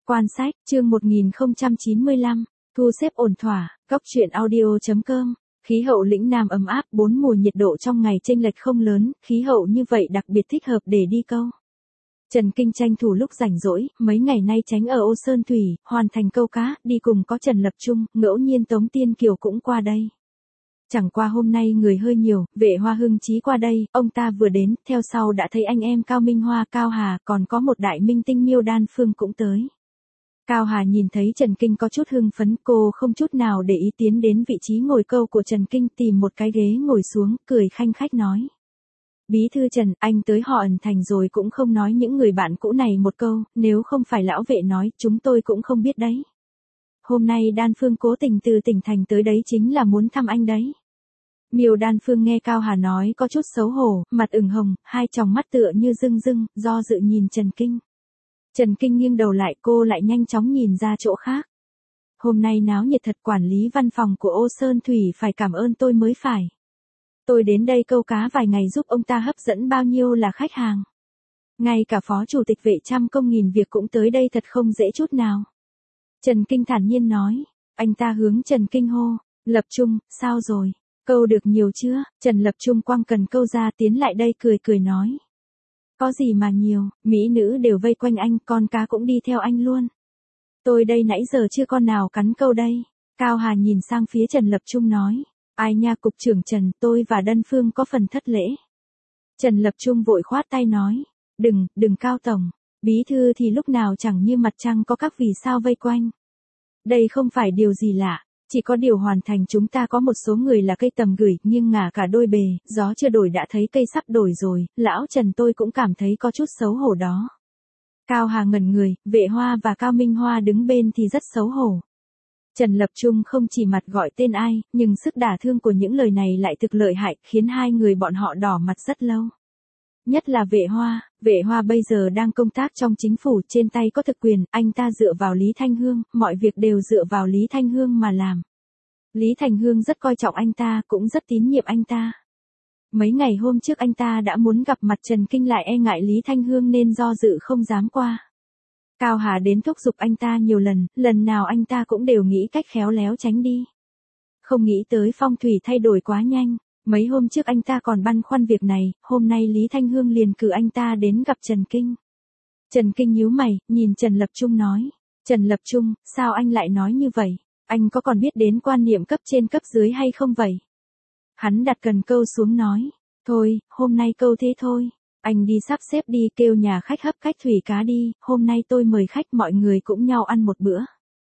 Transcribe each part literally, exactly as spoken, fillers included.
Quan sách, chương một nghìn không trăm chín mươi lăm, thu xếp ổn thỏa, góc truyện audio chấm com. Khí hậu lĩnh Nam ấm áp, bốn mùa nhiệt độ trong ngày chênh lệch không lớn, khí hậu như vậy đặc biệt thích hợp để đi câu. Trần Kinh tranh thủ lúc rảnh rỗi, mấy ngày nay tránh ở Ô Sơn Thủy, hoàn thành câu cá, đi cùng có Trần Lập Trung, ngẫu nhiên Tống Tiên Kiều cũng qua đây. Chẳng qua hôm nay người hơi nhiều, Vệ Hoa Hưng Chí qua đây, ông ta vừa đến, theo sau đã thấy anh em Cao Minh Hoa, Cao Hà, còn có một đại minh tinh Miêu Đan Phương cũng tới. Cao Hà nhìn thấy Trần Kinh có chút hưng phấn, cô không chút nào để ý tiến đến vị trí ngồi câu của Trần Kinh, tìm một cái ghế ngồi xuống, cười khanh khách nói. Bí thư Trần, anh tới họ ẩn thành rồi cũng không nói những người bạn cũ này một câu, nếu không phải lão Vệ nói, chúng tôi cũng không biết đấy. Hôm nay Đan Phương cố tình từ tỉnh thành tới đấy chính là muốn thăm anh đấy. Miêu Đan Phương nghe Cao Hà nói có chút xấu hổ, mặt ửng hồng, hai tròng mắt tựa như rưng rưng, do dự nhìn Trần Kinh. Trần Kinh nghiêng đầu lại, cô lại nhanh chóng nhìn ra chỗ khác. Hôm nay náo nhiệt thật, quản lý văn phòng của Ô Sơn Thủy phải cảm ơn tôi mới phải. Tôi đến đây câu cá vài ngày giúp ông ta hấp dẫn bao nhiêu là khách hàng. Ngay cả phó chủ tịch Vệ trăm công nghìn việc cũng tới đây, thật không dễ chút nào. Trần Kinh thản nhiên nói, anh ta hướng Trần Kinh hô, Lập Trung, sao rồi, câu được nhiều chưa? Trần Lập Trung quăng cần câu ra tiến lại đây cười cười nói. Có gì mà nhiều, mỹ nữ đều vây quanh anh, con cá cũng đi theo anh luôn. Tôi đây nãy giờ chưa con nào cắn câu đây. Cao Hà nhìn sang phía Trần Lập Trung nói, ai nha cục trưởng Trần, tôi và Đân Phương có phần thất lễ. Trần Lập Trung vội khoát tay nói, đừng, đừng Cao Tổng, bí thư thì lúc nào chẳng như mặt trăng có các vì sao vây quanh. Đây không phải điều gì lạ. Chỉ có điều hoàn thành chúng ta có một số người là cây tầm gửi, nghiêng ngả cả đôi bề, gió chưa đổi đã thấy cây sắp đổi rồi, lão Trần tôi cũng cảm thấy có chút xấu hổ đó. Cao Hà ngẩn người, Vệ Hoa và Cao Minh Hoa đứng bên thì rất xấu hổ. Trần Lập Trung không chỉ mặt gọi tên ai, nhưng sức đả thương của những lời này lại thực lợi hại, khiến hai người bọn họ đỏ mặt rất lâu. Nhất là Vệ Hoa, Vệ Hoa bây giờ đang công tác trong chính phủ, trên tay có thực quyền, anh ta dựa vào Lý Thanh Hương, mọi việc đều dựa vào Lý Thanh Hương mà làm. Lý Thanh Hương rất coi trọng anh ta, cũng rất tín nhiệm anh ta. Mấy ngày hôm trước anh ta đã muốn gặp mặt Trần Kinh lại e ngại Lý Thanh Hương nên do dự không dám qua. Cao Hà đến thúc giục anh ta nhiều lần, lần nào anh ta cũng đều nghĩ cách khéo léo tránh đi. Không nghĩ tới phong thủy thay đổi quá nhanh. Mấy hôm trước anh ta còn băn khoăn việc này, hôm nay Lý Thanh Hương liền cử anh ta đến gặp Trần Kinh. Trần Kinh nhíu mày, nhìn Trần Lập Trung nói, Trần Lập Trung, sao anh lại nói như vậy? Anh có còn biết đến quan niệm cấp trên cấp dưới hay không vậy? Hắn đặt cần câu xuống nói, thôi, hôm nay câu thế thôi, anh đi sắp xếp đi, kêu nhà khách hấp khách thủy cá đi, hôm nay tôi mời khách mọi người cũng nhau ăn một bữa.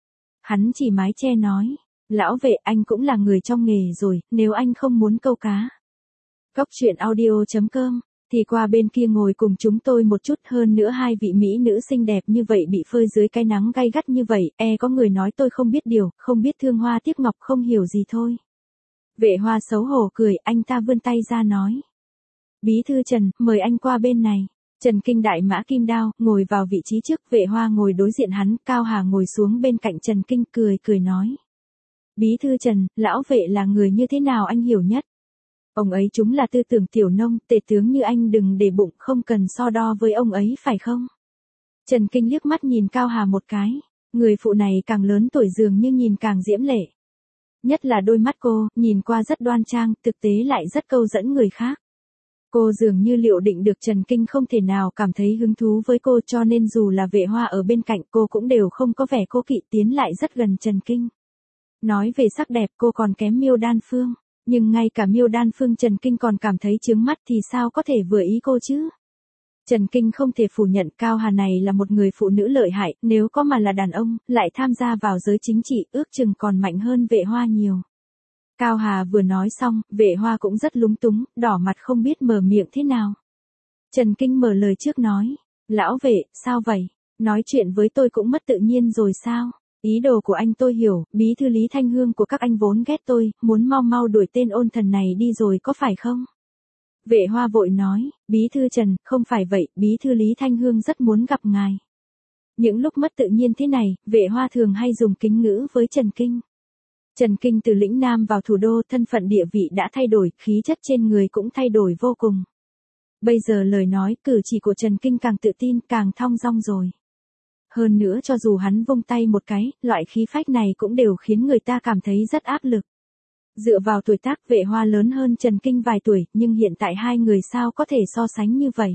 Hắn chỉ mái che nói. Lão Vệ, anh cũng là người trong nghề rồi, nếu anh không muốn câu cá. Góc truyện audio chấm com, thì qua bên kia ngồi cùng chúng tôi một chút, hơn nữa hai vị mỹ nữ xinh đẹp như vậy bị phơi dưới cái nắng gay gắt như vậy, e có người nói tôi không biết điều, không biết thương hoa tiếc ngọc, không hiểu gì thôi. Vệ Hoa xấu hổ cười, anh ta vươn tay ra nói. Bí thư Trần, mời anh qua bên này. Trần Kinh đại mã kim đao, ngồi vào vị trí trước, Vệ Hoa ngồi đối diện hắn, Cao Hà ngồi xuống bên cạnh Trần Kinh cười cười nói. Bí thư Trần, lão Vệ là người như thế nào anh hiểu nhất? Ông ấy chúng là tư tưởng tiểu nông, tể tướng như anh đừng để bụng, không cần so đo với ông ấy phải không? Trần Kinh liếc mắt nhìn Cao Hà một cái, người phụ này càng lớn tuổi dường như nhìn càng diễm lệ. Nhất là đôi mắt cô, nhìn qua rất đoan trang, thực tế lại rất câu dẫn người khác. Cô dường như liệu định được Trần Kinh không thể nào cảm thấy hứng thú với cô, cho nên dù là Vệ Hoa ở bên cạnh cô cũng đều không có vẻ cố kỵ, tiến lại rất gần Trần Kinh. Nói về sắc đẹp cô còn kém Miêu Đan Phương, nhưng ngay cả Miêu Đan Phương Trần Kinh còn cảm thấy chướng mắt thì sao có thể vừa ý cô chứ? Trần Kinh không thể phủ nhận Cao Hà này là một người phụ nữ lợi hại, nếu có mà là đàn ông, lại tham gia vào giới chính trị, ước chừng còn mạnh hơn Vệ Hoa nhiều. Cao Hà vừa nói xong, Vệ Hoa cũng rất lúng túng, đỏ mặt không biết mở miệng thế nào. Trần Kinh mở lời trước nói, lão Vệ, sao vậy? Nói chuyện với tôi cũng mất tự nhiên rồi sao? Ý đồ của anh tôi hiểu, bí thư Lý Thanh Hương của các anh vốn ghét tôi, muốn mau mau đuổi tên ôn thần này đi rồi có phải không? Vệ Hoa vội nói, bí thư Trần, không phải vậy, bí thư Lý Thanh Hương rất muốn gặp ngài. Những lúc mất tự nhiên thế này, Vệ Hoa thường hay dùng kính ngữ với Trần Kinh. Trần Kinh từ lĩnh Nam vào thủ đô, thân phận địa vị đã thay đổi, khí chất trên người cũng thay đổi vô cùng. Bây giờ lời nói, cử chỉ của Trần Kinh càng tự tin, càng thong dong rồi. Hơn nữa cho dù hắn vung tay một cái, loại khí phách này cũng đều khiến người ta cảm thấy rất áp lực. Dựa vào tuổi tác, Vệ Hoa lớn hơn Trần Kinh vài tuổi, nhưng hiện tại hai người sao có thể so sánh như vậy.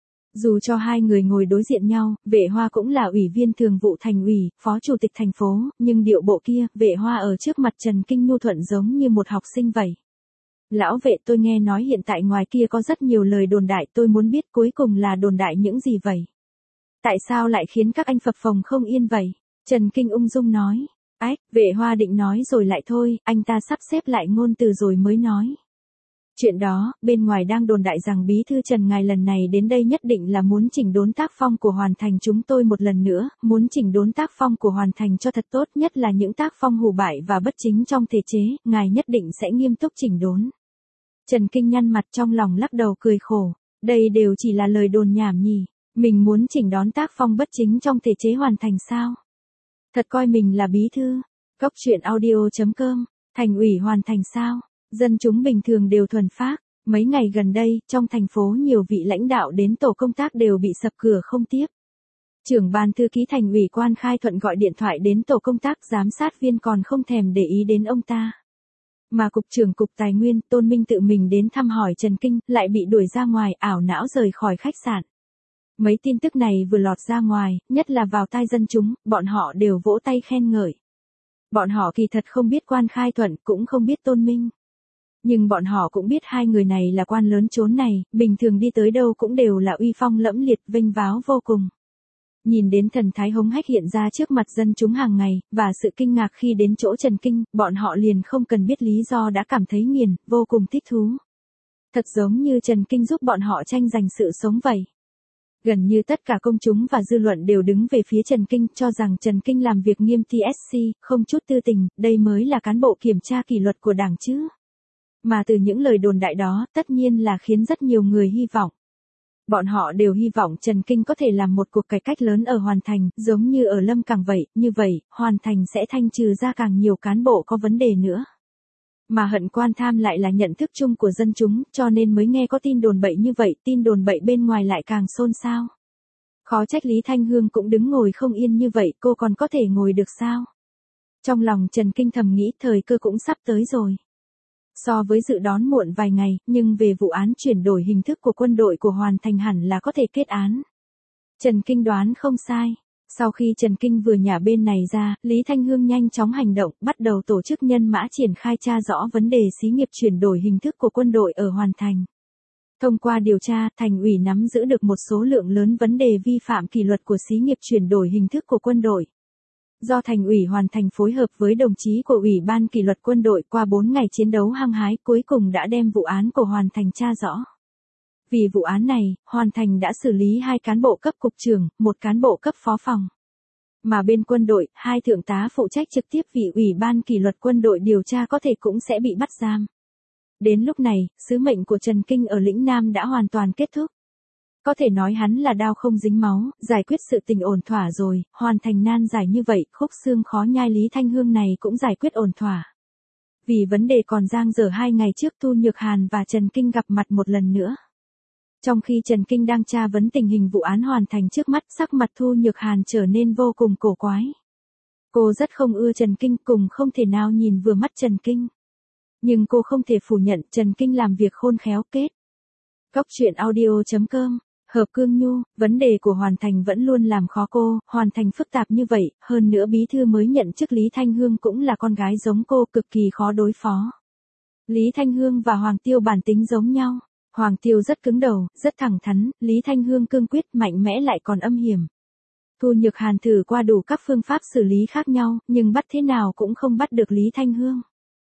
Dù cho hai người ngồi đối diện nhau, Vệ Hoa cũng là ủy viên thường vụ thành ủy, phó chủ tịch thành phố, nhưng điệu bộ kia, Vệ Hoa ở trước mặt Trần Kinh nhu thuận giống như một học sinh vậy. Lão Vệ, tôi nghe nói hiện tại ngoài kia có rất nhiều lời đồn đại, tôi muốn biết cuối cùng là đồn đại những gì vậy? Tại sao lại khiến các anh phập phồng không yên vậy? Trần Kinh ung dung nói. Ách, Vệ Hoa định nói rồi lại thôi, anh ta sắp xếp lại ngôn từ rồi mới nói. Chuyện đó, bên ngoài đang đồn đại rằng bí thư Trần ngài lần này đến đây nhất định là muốn chỉnh đốn tác phong của Hoàn Thành chúng tôi một lần nữa, muốn chỉnh đốn tác phong của Hoàn Thành cho thật tốt, nhất là những tác phong hủ bại và bất chính trong thể chế, ngài nhất định sẽ nghiêm túc chỉnh đốn. Trần Kinh nhăn mặt trong lòng lắc đầu cười khổ, đây đều chỉ là lời đồn nhảm nhỉ, mình muốn chỉnh đón tác phong bất chính trong thể chế Hoàn Thành sao? Thật coi mình là bí thư. Cốc truyện audio chấm com, thành ủy Hoàn Thành sao? Dân chúng bình thường đều thuần phác, mấy ngày gần đây, trong thành phố nhiều vị lãnh đạo đến tổ công tác đều bị sập cửa không tiếp. Trưởng ban thư ký thành ủy Quan Khai Thuận gọi điện thoại đến tổ công tác giám sát viên còn không thèm để ý đến ông ta. Mà cục trưởng cục tài nguyên Tôn Minh tự mình đến thăm hỏi Trần Kinh, lại bị đuổi ra ngoài, ảo não rời khỏi khách sạn. Mấy tin tức này vừa lọt ra ngoài, nhất là vào tai dân chúng, bọn họ đều vỗ tay khen ngợi. Bọn họ kỳ thật không biết Quan Khai Thuận, cũng không biết Tôn Minh. Nhưng bọn họ cũng biết hai người này là quan lớn chốn này, bình thường đi tới đâu cũng đều là uy phong lẫm liệt, vinh váo vô cùng. Nhìn đến thần thái hống hách hiện ra trước mặt dân chúng hàng ngày, và sự kinh ngạc khi đến chỗ Trần Kinh, bọn họ liền không cần biết lý do đã cảm thấy nghiền, vô cùng thích thú. Thật giống như Trần Kinh giúp bọn họ tranh giành sự sống vậy. Gần như tất cả công chúng và dư luận đều đứng về phía Trần Kinh, cho rằng Trần Kinh làm việc nghiêm tê ét xê, không chút tư tình, đây mới là cán bộ kiểm tra kỷ luật của Đảng chứ. Mà từ những lời đồn đại đó, tất nhiên là khiến rất nhiều người hy vọng. Bọn họ đều hy vọng Trần Kinh có thể làm một cuộc cải cách lớn ở Hoàn Thành, giống như ở Lâm Cảng vậy, như vậy, Hoàn Thành sẽ thanh trừ ra càng nhiều cán bộ có vấn đề nữa. Mà hận quan tham lại là nhận thức chung của dân chúng, cho nên mới nghe có tin đồn bậy như vậy, tin đồn bậy bên ngoài lại càng xôn xao. Khó trách Lý Thanh Hương cũng đứng ngồi không yên như vậy, cô còn có thể ngồi được sao? Trong lòng Trần Kinh thầm nghĩ thời cơ cũng sắp tới rồi. So với dự đoán muộn vài ngày, nhưng về vụ án chuyển đổi hình thức của quân đội của Hoàn Thành hẳn là có thể kết án. Trần Kinh đoán không sai. Sau khi Trần Kinh vừa nhả bên này ra, Lý Thanh Hương nhanh chóng hành động, bắt đầu tổ chức nhân mã triển khai tra rõ vấn đề xí nghiệp chuyển đổi hình thức của quân đội ở Hoàn Thành. Thông qua điều tra, thành ủy nắm giữ được một số lượng lớn vấn đề vi phạm kỷ luật của xí nghiệp chuyển đổi hình thức của quân đội. Do thành ủy Hoàn Thành phối hợp với đồng chí của Ủy ban kỷ luật quân đội qua bốn ngày chiến đấu hăng hái cuối cùng đã đem vụ án của Hoàn Thành tra rõ. Vì vụ án này, Hoàn Thành đã xử lý hai cán bộ cấp cục trưởng, một cán bộ cấp phó phòng. Mà bên quân đội, hai thượng tá phụ trách trực tiếp vì Ủy ban kỷ luật quân đội điều tra có thể cũng sẽ bị bắt giam. Đến lúc này, sứ mệnh của Trần Kinh ở lĩnh Nam đã hoàn toàn kết thúc. Có thể nói hắn là đao không dính máu, giải quyết sự tình ổn thỏa rồi, Hoàn Thành nan giải như vậy, khúc xương khó nhai Lý Thanh Hương này cũng giải quyết ổn thỏa. Vì vấn đề còn dang dở hai ngày trước Thu Nhược Hàn và Trần Kinh gặp mặt một lần nữa. Trong khi Trần Kinh đang tra vấn tình hình vụ án Hoàn Thành trước mắt, sắc mặt Thu Nhược Hàn trở nên vô cùng cổ quái. Cô rất không ưa Trần Kinh, cùng không thể nào nhìn vừa mắt Trần Kinh. Nhưng cô không thể phủ nhận Trần Kinh làm việc khôn khéo kết. Cốc truyện audio chấm com, Hợp Cương Nhu, vấn đề của Hoàn Thành vẫn luôn làm khó cô, Hoàn Thành phức tạp như vậy, hơn nữa bí thư mới nhận chức Lý Thanh Hương cũng là con gái giống cô, cực kỳ khó đối phó. Lý Thanh Hương và Hoàng Tiêu bản tính giống nhau. Hoàng Tiêu rất cứng đầu, rất thẳng thắn, Lý Thanh Hương cương quyết, mạnh mẽ lại còn âm hiểm. Thu Nhược Hàn thử qua đủ các phương pháp xử lý khác nhau, nhưng bắt thế nào cũng không bắt được Lý Thanh Hương.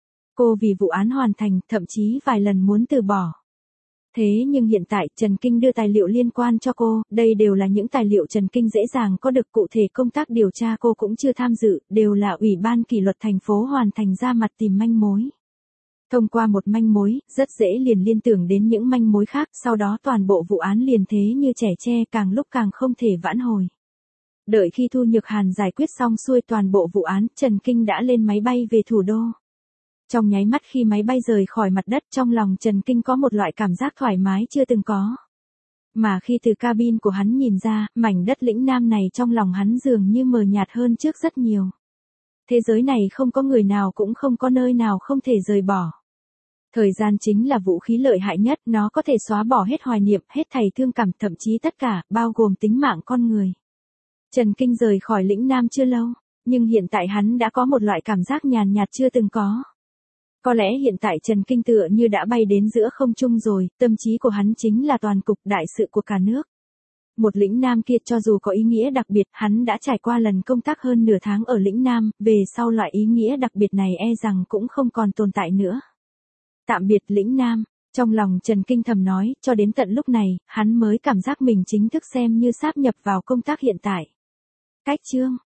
Cô vì vụ án Hoàn Thành, thậm chí vài lần muốn từ bỏ. Thế nhưng hiện tại, Trần Kinh đưa tài liệu liên quan cho cô, đây đều là những tài liệu Trần Kinh dễ dàng có được, cụ thể công tác điều tra cô cũng chưa tham dự, đều là Ủy ban kỷ luật thành phố Hoàn Thành ra mặt tìm manh mối. Thông qua một manh mối, rất dễ liền liên tưởng đến những manh mối khác, sau đó toàn bộ vụ án liền thế như trẻ tre, càng lúc càng không thể vãn hồi. Đợi khi Thu Nhược Hàn giải quyết xong xuôi toàn bộ vụ án, Trần Kinh đã lên máy bay về thủ đô. Trong nháy mắt khi máy bay rời khỏi mặt đất, trong lòng Trần Kinh có một loại cảm giác thoải mái chưa từng có. Mà khi từ cabin của hắn nhìn ra, mảnh đất lĩnh Nam này trong lòng hắn dường như mờ nhạt hơn trước rất nhiều. Thế giới này không có người nào cũng không có nơi nào không thể rời bỏ. Thời gian chính là vũ khí lợi hại nhất, nó có thể xóa bỏ hết hoài niệm, hết thảy thương cảm, thậm chí tất cả, bao gồm tính mạng con người. Trần Kinh rời khỏi lĩnh Nam chưa lâu, nhưng hiện tại hắn đã có một loại cảm giác nhàn nhạt chưa từng có. Có lẽ hiện tại Trần Kinh tựa như đã bay đến giữa không trung rồi, tâm trí của hắn chính là toàn cục đại sự của cả nước. Một lĩnh Nam kia cho dù có ý nghĩa đặc biệt, hắn đã trải qua lần công tác hơn nửa tháng ở lĩnh Nam, về sau loại ý nghĩa đặc biệt này e rằng cũng không còn tồn tại nữa. Tạm biệt lĩnh Nam, trong lòng Trần Kinh thầm nói, cho đến tận lúc này, hắn mới cảm giác mình chính thức xem như sáp nhập vào công tác hiện tại. Cách chương